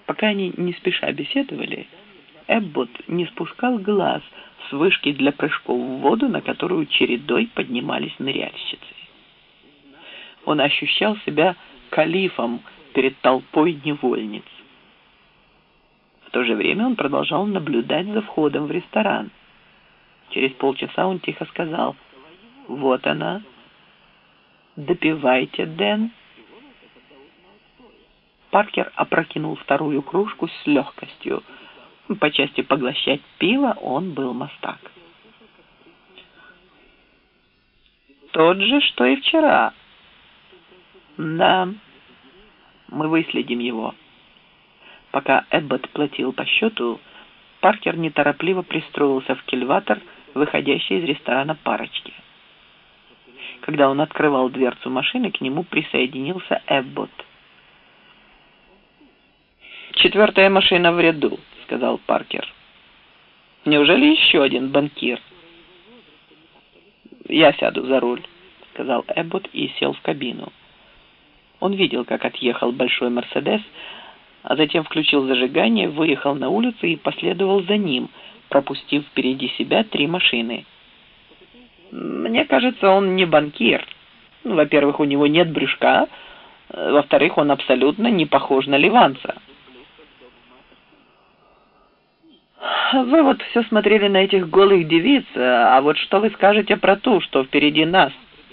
Пока они не спеша беседовали, Эббот не спускал глаз с вышки для прыжков в воду, на которую чередой поднимались ныряльщицы. Он ощущал себя калифом перед толпой невольниц. В то же время он продолжал наблюдать за входом в ресторан. Через полчаса он тихо сказал: «Вот она. Допивайте, Дэн». Паркер опрокинул вторую кружку с легкостью. По части поглощать пиво он был мастак. «Тот же, что и вчера». «Да, мы выследим его». Пока Эббот платил по счету, Паркер неторопливо пристроился в кильватер, выходящий из ресторана парочки. Когда он открывал дверцу машины, к нему присоединился Эббот. «4-я машина в ряду», — сказал Паркер. «Неужели еще один банкир?» «Я сяду за руль», — сказал Эббот и сел в кабину. Он видел, как отъехал большой «Мерседес», а затем включил зажигание, выехал на улицу и последовал за ним, пропустив впереди себя 3 машины. «Мне кажется, он не банкир. Во-первых, у него нет брюшка. Во-вторых, он абсолютно не похож на ливанца». «Вы вот все смотрели на этих голых девиц, а вот что вы скажете про ту, что впереди нас?»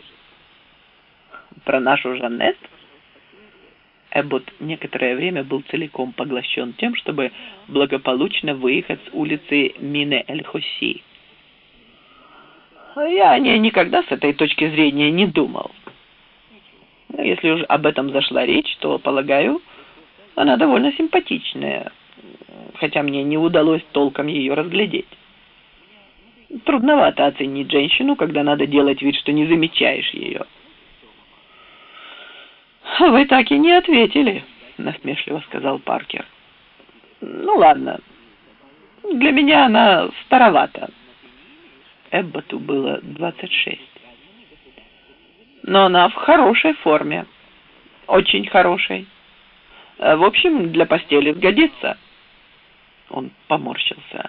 «Про нашу Жанет?» Эббот некоторое время был целиком поглощен тем, чтобы благополучно выехать с улицы Мине-эль-Хоси. «Я о ней никогда с этой точки зрения не думал. Если уж об этом зашла речь, то, полагаю, она довольно симпатичная, хотя мне не удалось толком ее разглядеть. Трудновато оценить женщину, когда надо делать вид, что не замечаешь ее». «Вы так и не ответили», — насмешливо сказал Паркер. «Ну ладно, для меня она старовата». Эбботу было 26. «Но она в хорошей форме, очень хорошей. В общем, для постели сгодится». Он поморщился.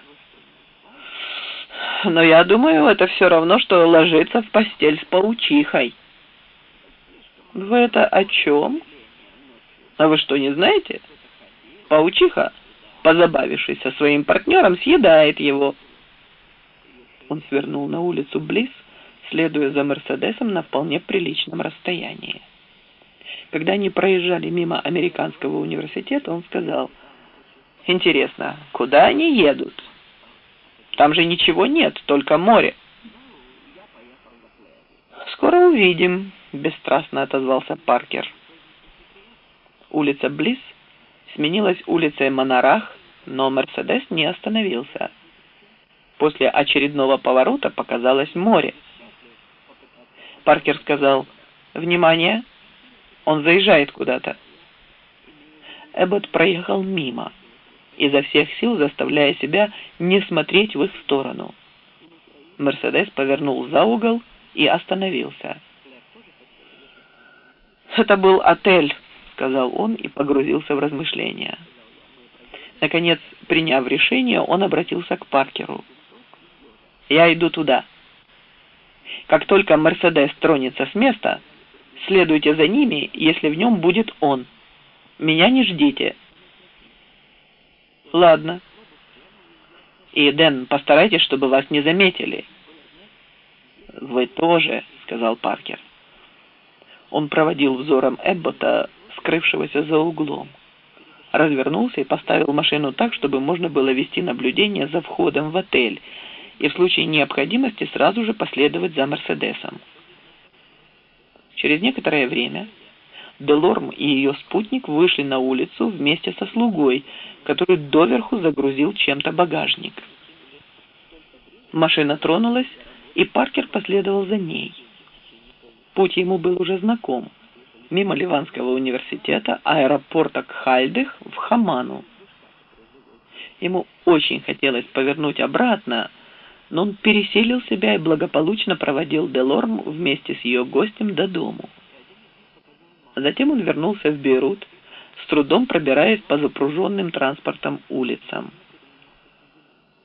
«Но я думаю, это все равно, что ложиться в постель с паучихой». «Вы это о чем? А вы что, не знаете? Паучиха, позабавившись со своим партнером, съедает его». Он свернул на улицу Блисс, следуя за «Мерседесом» на вполне приличном расстоянии. Когда они проезжали мимо Американского университета, он сказал: «Интересно, куда они едут? Там же ничего нет, только море». «Скоро увидим», — бесстрастно отозвался Паркер. Улица Блисс сменилась улицей Монарах, но «Мерседес» не остановился. После очередного поворота показалось море. Паркер сказал: «Внимание! Он заезжает куда-то». Эббот проехал мимо, изо всех сил заставляя себя не смотреть в их сторону. «Мерседес» повернул за угол и остановился. «Это был отель», — сказал он и погрузился в размышления. Наконец, приняв решение, он обратился к Паркеру. «Я иду туда. Как только «Мерседес» тронется с места, следуйте за ними, если в нем будет он. Меня не ждите». «Ладно. И, Дэн, постарайтесь, чтобы вас не заметили». «Вы тоже», — сказал Паркер. Он проводил взором Эббота, скрывшегося за углом, развернулся и поставил машину так, чтобы можно было вести наблюдение за входом в отель и в случае необходимости сразу же последовать за «Мерседесом». Через некоторое время Делорм и ее спутник вышли на улицу вместе со слугой, который доверху загрузил чем-то багажник. Машина тронулась, и Паркер последовал за ней. Путь ему был уже знаком. Мимо Ливанского университета, аэропорта Кхальдых в Хаману. Ему очень хотелось повернуть обратно, но он пересилил себя и благополучно проводил Делорм вместе с ее гостем до дому. Затем он вернулся в Бейрут, с трудом пробираясь по запруженным транспортом улицам.